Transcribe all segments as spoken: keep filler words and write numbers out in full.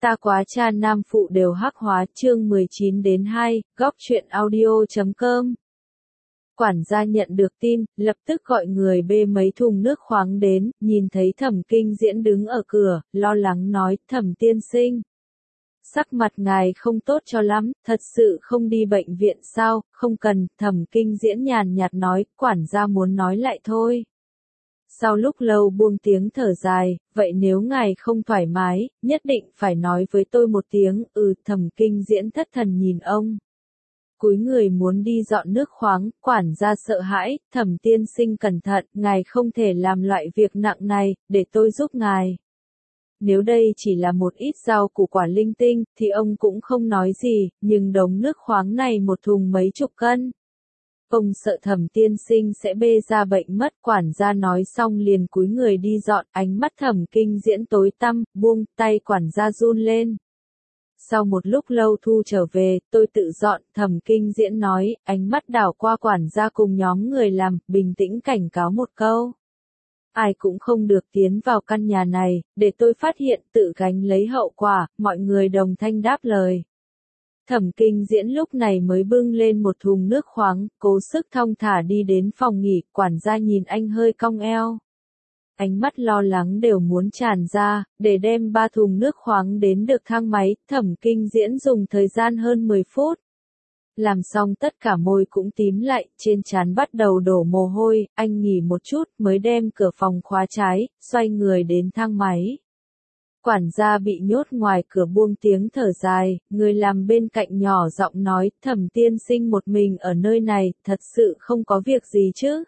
Ta quá cha nam phụ đều hắc hóa chương mười chín đến hai, góc truyện audio chấm com. Quản gia nhận được tin, lập tức gọi người bê mấy thùng nước khoáng đến, nhìn thấy Thẩm Kinh Diễn đứng ở cửa, lo lắng nói, Thẩm tiên sinh. Sắc mặt ngài không tốt cho lắm, thật sự không đi bệnh viện sao, không cần, Thẩm Kinh Diễn nhàn nhạt nói, quản gia muốn nói lại thôi. Sau lúc lâu buông tiếng thở dài, vậy nếu ngài không thoải mái, nhất định phải nói với tôi một tiếng, ừ, Thẩm Kinh Diễn thất thần nhìn ông. Cúi người muốn đi dọn nước khoáng, quản gia sợ hãi, Thẩm tiên sinh cẩn thận, ngài không thể làm loại việc nặng này, để tôi giúp ngài. Nếu đây chỉ là một ít rau củ quả linh tinh, thì ông cũng không nói gì, nhưng đống nước khoáng này một thùng mấy chục cân. Ông sợ Thẩm tiên sinh sẽ bê ra bệnh mất, quản gia nói xong liền cúi người đi dọn, ánh mắt Thẩm Kinh Diễn tối tăm, buông tay quản gia run lên. Sau một lúc lâu thu trở về, tôi tự dọn, Thẩm Kinh Diễn nói, ánh mắt đảo qua quản gia cùng nhóm người làm, bình tĩnh cảnh cáo một câu. Ai cũng không được tiến vào căn nhà này, để tôi phát hiện tự gánh lấy hậu quả, mọi người đồng thanh đáp lời. Thẩm Kinh Diễn lúc này mới bưng lên một thùng nước khoáng, cố sức thong thả đi đến phòng nghỉ, quản gia nhìn anh hơi cong eo. Ánh mắt lo lắng đều muốn tràn ra, để đem ba thùng nước khoáng đến được thang máy, Thẩm Kinh Diễn dùng thời gian hơn mười phút. Làm xong tất cả môi cũng tím lại, trên trán bắt đầu đổ mồ hôi, anh nghỉ một chút mới đem cửa phòng khóa trái, xoay người đến thang máy. Quản gia bị nhốt ngoài cửa buông tiếng thở dài, người làm bên cạnh nhỏ giọng nói, Thẩm tiên sinh một mình ở nơi này, thật sự không có việc gì chứ.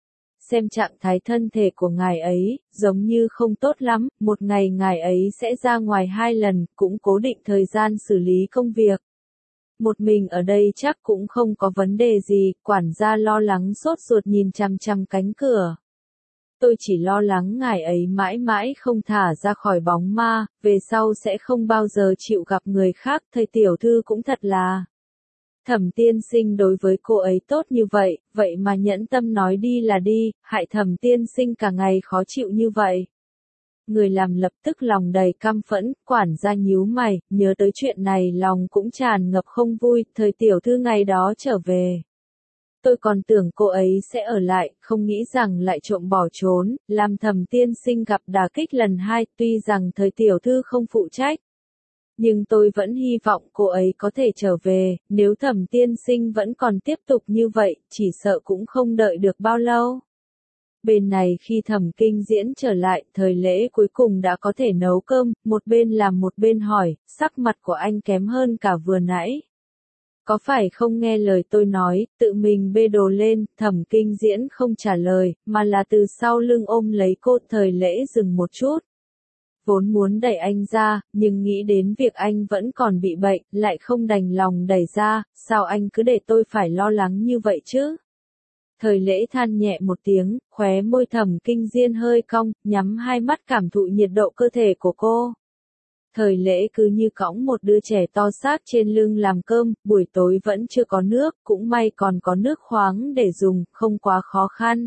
Xem trạng thái thân thể của ngài ấy, giống như không tốt lắm, một ngày ngài ấy sẽ ra ngoài hai lần, cũng cố định thời gian xử lý công việc. Một mình ở đây chắc cũng không có vấn đề gì, quản gia lo lắng sốt ruột nhìn chằm chằm cánh cửa. Tôi chỉ lo lắng ngài ấy mãi mãi không thả ra khỏi bóng ma, về sau sẽ không bao giờ chịu gặp người khác, thầy tiểu thư cũng thật là. Thẩm tiên sinh đối với cô ấy tốt như vậy, vậy mà nhẫn tâm nói đi là đi, hại Thẩm tiên sinh cả ngày khó chịu như vậy. Người làm lập tức lòng đầy căm phẫn, quản gia nhíu mày, nhớ tới chuyện này lòng cũng tràn ngập không vui, thời tiểu thư ngày đó trở về. Tôi còn tưởng cô ấy sẽ ở lại, không nghĩ rằng lại trộm bỏ trốn, làm Thẩm tiên sinh gặp đả kích lần hai, tuy rằng thời tiểu thư không phụ trách. Nhưng tôi vẫn hy vọng cô ấy có thể trở về, nếu Thẩm tiên sinh vẫn còn tiếp tục như vậy, chỉ sợ cũng không đợi được bao lâu. Bên này khi Thẩm Kinh Diễn trở lại, thời lễ cuối cùng đã có thể nấu cơm, một bên làm một bên hỏi, sắc mặt của anh kém hơn cả vừa nãy. Có phải không nghe lời tôi nói, tự mình bê đồ lên, Thẩm Kinh Diễn không trả lời, mà là từ sau lưng ôm lấy cô, thời lễ dừng một chút. Vốn muốn đẩy anh ra, nhưng nghĩ đến việc anh vẫn còn bị bệnh, lại không đành lòng đẩy ra, sao anh cứ để tôi phải lo lắng như vậy chứ? Thời lễ than nhẹ một tiếng, khóe môi Thẩm Kinh Diễn hơi cong, nhắm hai mắt cảm thụ nhiệt độ cơ thể của cô. Thời lễ cứ như cõng một đứa trẻ to xác trên lưng làm cơm, buổi tối vẫn chưa có nước, cũng may còn có nước khoáng để dùng, không quá khó khăn.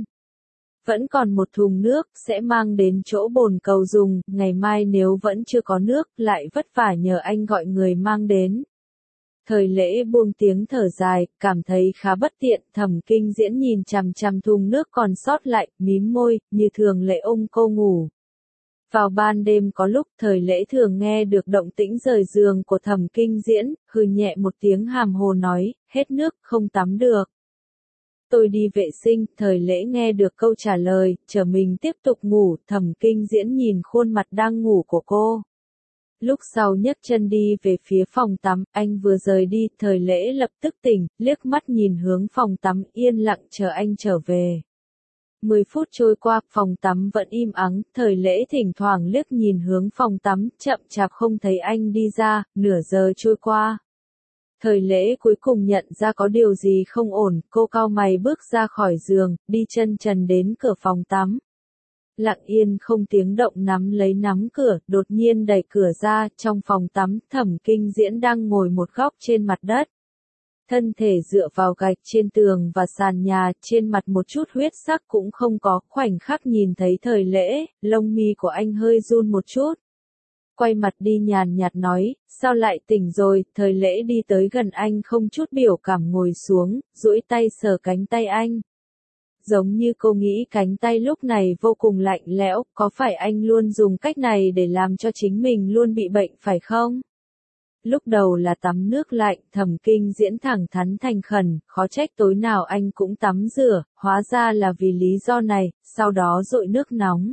Vẫn còn một thùng nước, sẽ mang đến chỗ bồn cầu dùng, ngày mai nếu vẫn chưa có nước, lại vất vả nhờ anh gọi người mang đến. Thời lễ buông tiếng thở dài, cảm thấy khá bất tiện, Thẩm Kinh Diễn nhìn chằm chằm thùng nước còn sót lại, mím môi, như thường lệ ôm cô ngủ. Vào ban đêm có lúc thời lễ thường nghe được động tĩnh rời giường của Thẩm Kinh Diễn, hừ nhẹ một tiếng hàm hồ nói, hết nước, không tắm được. Tôi đi vệ sinh, thời lễ nghe được câu trả lời, chờ mình tiếp tục ngủ, Thẩm Kinh Diễn nhìn khuôn mặt đang ngủ của cô. Lúc sau nhấc chân đi về phía phòng tắm, anh vừa rời đi, thời lễ lập tức tỉnh, liếc mắt nhìn hướng phòng tắm, yên lặng chờ anh trở về. Mười phút trôi qua, phòng tắm vẫn im ắng, thời lễ thỉnh thoảng liếc nhìn hướng phòng tắm, chậm chạp không thấy anh đi ra, nửa giờ trôi qua. Thời lễ cuối cùng nhận ra có điều gì không ổn, cô cau mày bước ra khỏi giường, đi chân trần đến cửa phòng tắm. Lặng yên không tiếng động nắm lấy nắm cửa, đột nhiên đẩy cửa ra, trong phòng tắm, Thẩm Kinh Diễn đang ngồi một góc trên mặt đất. Thân thể dựa vào gạch trên tường và sàn nhà, trên mặt một chút huyết sắc cũng không có, khoảnh khắc nhìn thấy thời lễ, lông mi của anh hơi run một chút. Quay mặt đi nhàn nhạt nói, sao lại tỉnh rồi, thời lễ đi tới gần anh không chút biểu cảm ngồi xuống, duỗi tay sờ cánh tay anh. Giống như cô nghĩ cánh tay lúc này vô cùng lạnh lẽo, có phải anh luôn dùng cách này để làm cho chính mình luôn bị bệnh phải không? Lúc đầu là tắm nước lạnh, Thẩm Kinh Diễn thẳng thắn thành khẩn, khó trách tối nào anh cũng tắm rửa, hóa ra là vì lý do này, sau đó dội nước nóng.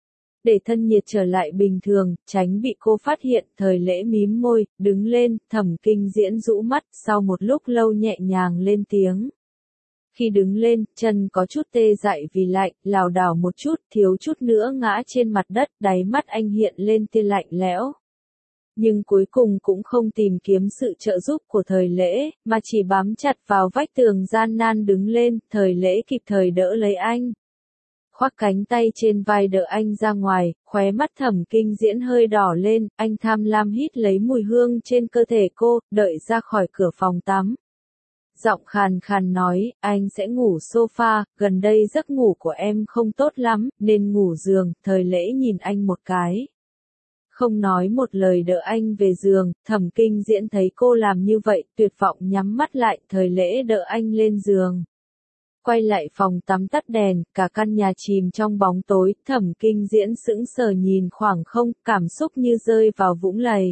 Để thân nhiệt trở lại bình thường, tránh bị cô phát hiện, thời lễ mím môi, đứng lên, Thẩm Kinh Diễn rũ mắt, sau một lúc lâu nhẹ nhàng lên tiếng. Khi đứng lên, chân có chút tê dại vì lạnh, lảo đảo một chút, thiếu chút nữa ngã trên mặt đất, đáy mắt anh hiện lên tia lạnh lẽo. Nhưng cuối cùng cũng không tìm kiếm sự trợ giúp của thời lễ, mà chỉ bám chặt vào vách tường gian nan đứng lên, thời lễ kịp thời đỡ lấy anh. Khoác cánh tay trên vai đỡ anh ra ngoài, khóe mắt Thẩm Kinh Diễn hơi đỏ lên, anh tham lam hít lấy mùi hương trên cơ thể cô, đợi ra khỏi cửa phòng tắm. Giọng khàn khàn nói, anh sẽ ngủ sofa, gần đây giấc ngủ của em không tốt lắm, nên ngủ giường, thời lễ nhìn anh một cái. Không nói một lời đỡ anh về giường, Thẩm Kinh Diễn thấy cô làm như vậy, tuyệt vọng nhắm mắt lại, thời lễ đỡ anh lên giường. Quay lại phòng tắm tắt đèn, cả căn nhà chìm trong bóng tối, Thẩm Kinh Diễn sững sờ nhìn khoảng không, cảm xúc như rơi vào vũng lầy.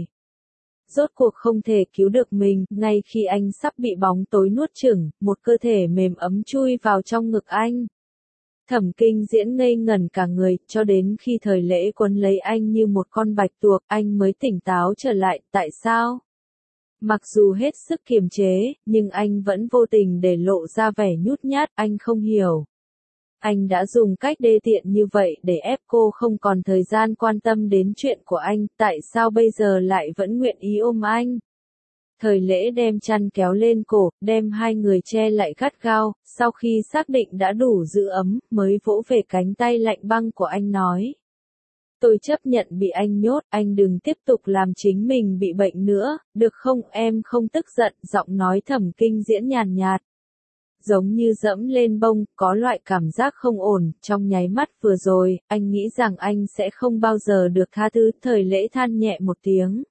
Rốt cuộc không thể cứu được mình, ngay khi anh sắp bị bóng tối nuốt chửng, một cơ thể mềm ấm chui vào trong ngực anh. Thẩm Kinh Diễn ngây ngẩn cả người, cho đến khi thời lễ quấn lấy anh như một con bạch tuộc, anh mới tỉnh táo trở lại, tại sao? Mặc dù hết sức kiềm chế, nhưng anh vẫn vô tình để lộ ra vẻ nhút nhát, anh không hiểu. Anh đã dùng cách đê tiện như vậy để ép cô không còn thời gian quan tâm đến chuyện của anh, tại sao bây giờ lại vẫn nguyện ý ôm anh? Thời lễ đem chăn kéo lên cổ, đem hai người che lại gắt gao, sau khi xác định đã đủ giữ ấm, mới vỗ về cánh tay lạnh băng của anh nói. Tôi chấp nhận bị anh nhốt, anh đừng tiếp tục làm chính mình bị bệnh nữa, được không? Em không tức giận, giọng nói Thẩm Kinh Diễn nhàn nhạt. Giống như dẫm lên bông, có loại cảm giác không ổn, trong nháy mắt vừa rồi, anh nghĩ rằng anh sẽ không bao giờ được tha thứ, thời lễ than nhẹ một tiếng.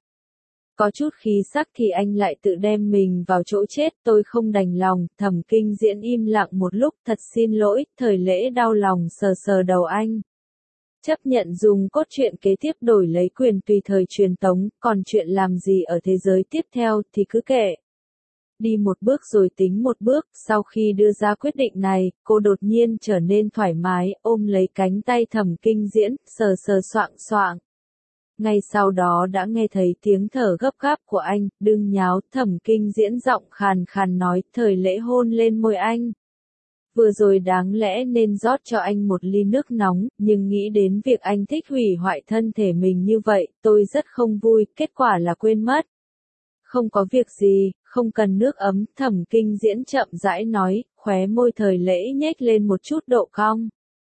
Có chút khí sắc thì anh lại tự đem mình vào chỗ chết, tôi không đành lòng, Thẩm Kinh Diễn im lặng một lúc, thật xin lỗi, thời lễ đau lòng sờ sờ đầu anh. Chấp nhận dùng cốt truyện kế tiếp đổi lấy quyền tùy thời truyền tống, còn chuyện làm gì ở thế giới tiếp theo thì cứ kệ. Đi một bước rồi tính một bước, sau khi đưa ra quyết định này, cô đột nhiên trở nên thoải mái, ôm lấy cánh tay Thẩm Kinh Diễn, sờ sờ soạng soạng. Ngay sau đó đã nghe thấy tiếng thở gấp gáp của anh, đừng nháo, Thẩm Kinh Diễn giọng khàn khàn nói, thời lễ hôn lên môi anh. Vừa rồi đáng lẽ nên rót cho anh một ly nước nóng, nhưng nghĩ đến việc anh thích hủy hoại thân thể mình như vậy, tôi rất không vui, kết quả là quên mất. Không có việc gì, không cần nước ấm, Thẩm Kinh Diễn chậm rãi nói, khóe môi thời lễ nhếch lên một chút độ cong.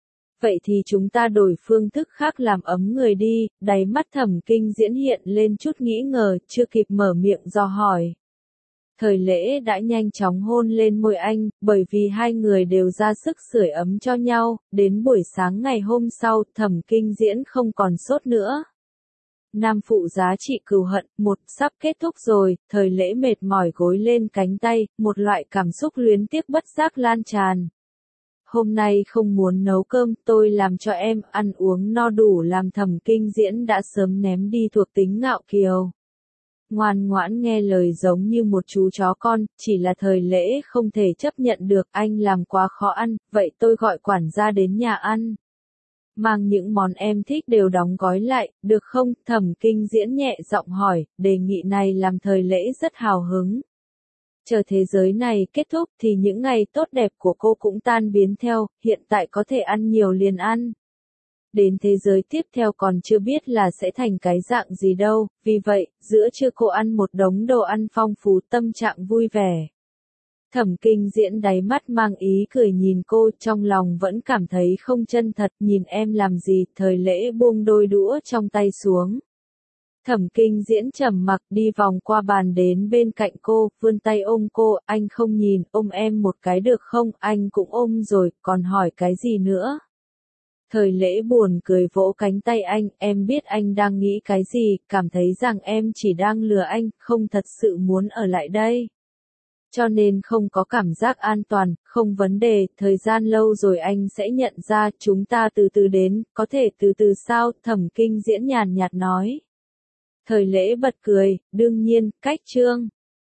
Vậy thì chúng ta đổi phương thức khác làm ấm người đi, đáy mắt Thẩm Kinh Diễn hiện lên chút nghĩ ngờ, chưa kịp mở miệng dò hỏi. Thời lễ đã nhanh chóng hôn lên môi anh, bởi vì hai người đều ra sức sưởi ấm cho nhau, đến buổi sáng ngày hôm sau, Thẩm Kinh Diễn không còn sốt nữa. Nam phụ giá trị cừu hận, một, sắp kết thúc rồi, thời lễ mệt mỏi gối lên cánh tay, một loại cảm xúc luyến tiếc bất giác lan tràn. Hôm nay không muốn nấu cơm, tôi làm cho em, ăn uống no đủ làm Thẩm Kinh Diễn đã sớm ném đi thuộc tính ngạo kiều. Ngoan ngoãn nghe lời giống như một chú chó con, chỉ là thời lễ không thể chấp nhận được, anh làm quá khó ăn, vậy tôi gọi quản gia đến nhà ăn. Mang những món em thích đều đóng gói lại, được không? Thẩm Kinh Diễn nhẹ giọng hỏi, đề nghị này làm thời lễ rất hào hứng. Chờ thế giới này kết thúc thì những ngày tốt đẹp của cô cũng tan biến theo, hiện tại có thể ăn nhiều liền ăn. Đến thế giới tiếp theo còn chưa biết là sẽ thành cái dạng gì đâu, vì vậy, giữa trưa cô ăn một đống đồ ăn phong phú, tâm trạng vui vẻ. Thẩm Kinh Diễn đáy mắt mang ý cười nhìn cô, trong lòng vẫn cảm thấy không chân thật, nhìn em làm gì, thời lễ buông đôi đũa trong tay xuống. Thẩm Kinh Diễn trầm mặc đi vòng qua bàn đến bên cạnh cô, vươn tay ôm cô, anh không nhìn, ôm em một cái được không, anh cũng ôm rồi, còn hỏi cái gì nữa. Thời Lễ buồn cười vỗ cánh tay anh, em biết anh đang nghĩ cái gì, cảm thấy rằng em chỉ đang lừa anh, không thật sự muốn ở lại đây. Cho nên không có cảm giác an toàn, không vấn đề, thời gian lâu rồi anh sẽ nhận ra, chúng ta từ từ đến, có thể từ từ sao, Thẩm Kinh Diễn nhàn nhạt nói. Thời Lễ bật cười, đương nhiên, cách Trương